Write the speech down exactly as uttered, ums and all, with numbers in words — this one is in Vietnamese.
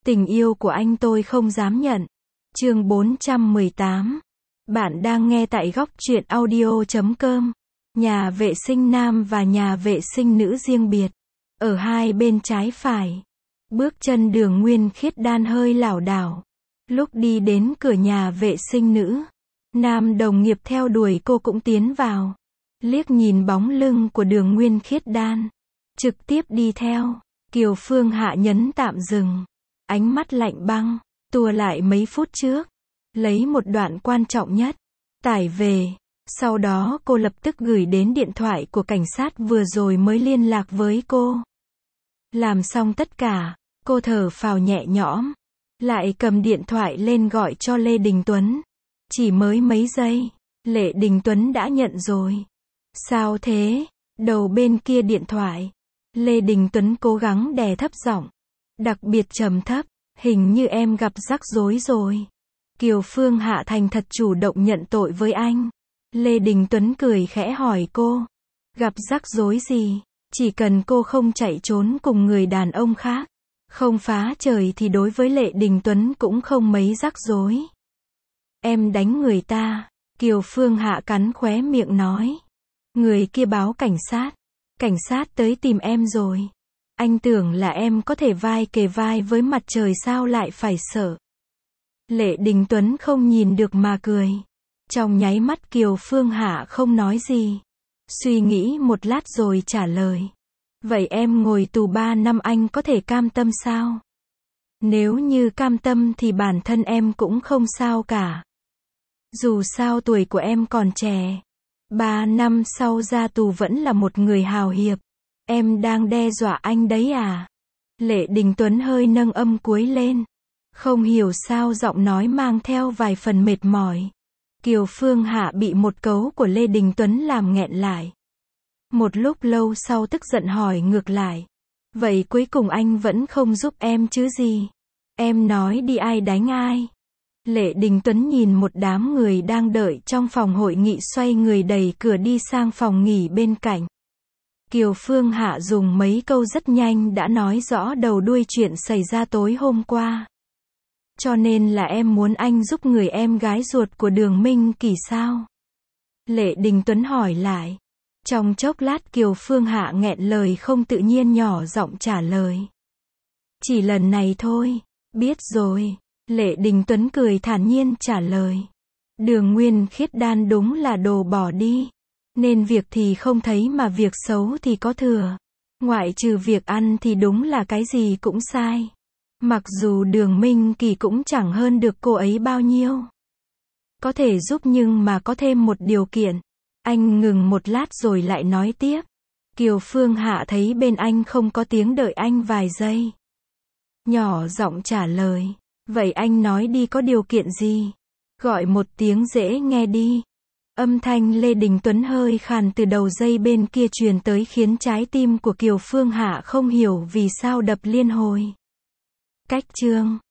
Tình yêu của anh tôi không dám nhận. Chương bốn trăm mười tám. Bạn đang nghe tại góc truyện audio chấm com. Nhà vệ sinh nam và nhà vệ sinh nữ riêng biệt. Ở hai bên trái phải. Bước chân Đường Nguyên Khiết Đan hơi lảo đảo. Lúc đi đến cửa nhà vệ sinh nữ, nam đồng nghiệp theo đuổi cô cũng tiến vào. Liếc nhìn bóng lưng của Đường Nguyên Khiết Đan, trực tiếp đi theo. Kiều Phương Hạ nhấn tạm dừng. Ánh mắt lạnh băng, tua lại mấy phút trước. Lấy một đoạn quan trọng nhất, tải về. Sau đó cô lập tức gửi đến điện thoại của cảnh sát vừa rồi mới liên lạc với cô. Làm xong tất cả, cô thở phào nhẹ nhõm. Lại cầm điện thoại lên gọi cho Lê Đình Tuấn. Chỉ mới mấy giây, Lê Đình Tuấn đã nhận rồi. Sao thế? Đầu bên kia điện thoại, Lê Đình Tuấn cố gắng đè thấp giọng, đặc biệt trầm thấp, hình như em gặp rắc rối rồi. Kiều Phương Hạ thành thật chủ động nhận tội với anh. Lê Đình Tuấn cười khẽ hỏi cô, gặp rắc rối gì? Chỉ cần cô không chạy trốn cùng người đàn ông khác, không phá trời thì đối với Lê Đình Tuấn cũng không mấy rắc rối. Em đánh người ta, Kiều Phương Hạ cắn khóe miệng nói. Người kia báo cảnh sát. Cảnh sát tới tìm em rồi. Anh tưởng là em có thể vai kề vai với mặt trời sao lại phải sợ. Lê Đình Tuấn không nhìn được mà cười. Trong nháy mắt Kiều Phương Hạ không nói gì. Suy nghĩ một lát rồi trả lời. Vậy em ngồi tù ba năm anh có thể cam tâm sao? Nếu như cam tâm thì bản thân em cũng không sao cả. Dù sao tuổi của em còn trẻ. Ba năm sau ra tù vẫn là một người hào hiệp. Em đang đe dọa anh đấy à? Lê Đình Tuấn hơi nâng âm cuối lên. Không hiểu sao giọng nói mang theo vài phần mệt mỏi. Kiều Phương Hạ bị một cấu của Lê Đình Tuấn làm nghẹn lại. Một lúc lâu sau tức giận hỏi ngược lại. Vậy cuối cùng anh vẫn không giúp em chứ gì? Em nói đi ai đánh ai? Lê Đình Tuấn nhìn một đám người đang đợi trong phòng hội nghị xoay người đẩy cửa đi sang phòng nghỉ bên cạnh. Kiều Phương Hạ dùng mấy câu rất nhanh đã nói rõ đầu đuôi chuyện xảy ra tối hôm qua. Cho nên là em muốn anh giúp người em gái ruột của Đường Minh Kỳ sao? Lê Đình Tuấn hỏi lại. Trong chốc lát Kiều Phương Hạ nghẹn lời không tự nhiên nhỏ giọng trả lời. Chỉ lần này thôi. Biết rồi. Lê Đình Tuấn cười thản nhiên trả lời. Đường Nguyên Khiết Đan đúng là đồ bỏ đi. Nên việc thì không thấy mà việc xấu thì có thừa. Ngoại trừ việc ăn thì đúng là cái gì cũng sai. Mặc dù Đường Minh Kỳ cũng chẳng hơn được cô ấy bao nhiêu. Có thể giúp nhưng mà có thêm một điều kiện. Anh ngừng một lát rồi lại nói tiếp. Kiều Phương Hạ thấy bên anh không có tiếng đợi anh vài giây. Nhỏ giọng trả lời. Vậy anh nói đi có điều kiện gì? Gọi một tiếng dễ nghe đi. Âm thanh Lê Đình Tuấn hơi khàn từ đầu dây bên kia truyền tới khiến trái tim của Kiều Phương Hạ không hiểu vì sao đập liên hồi. Cách chương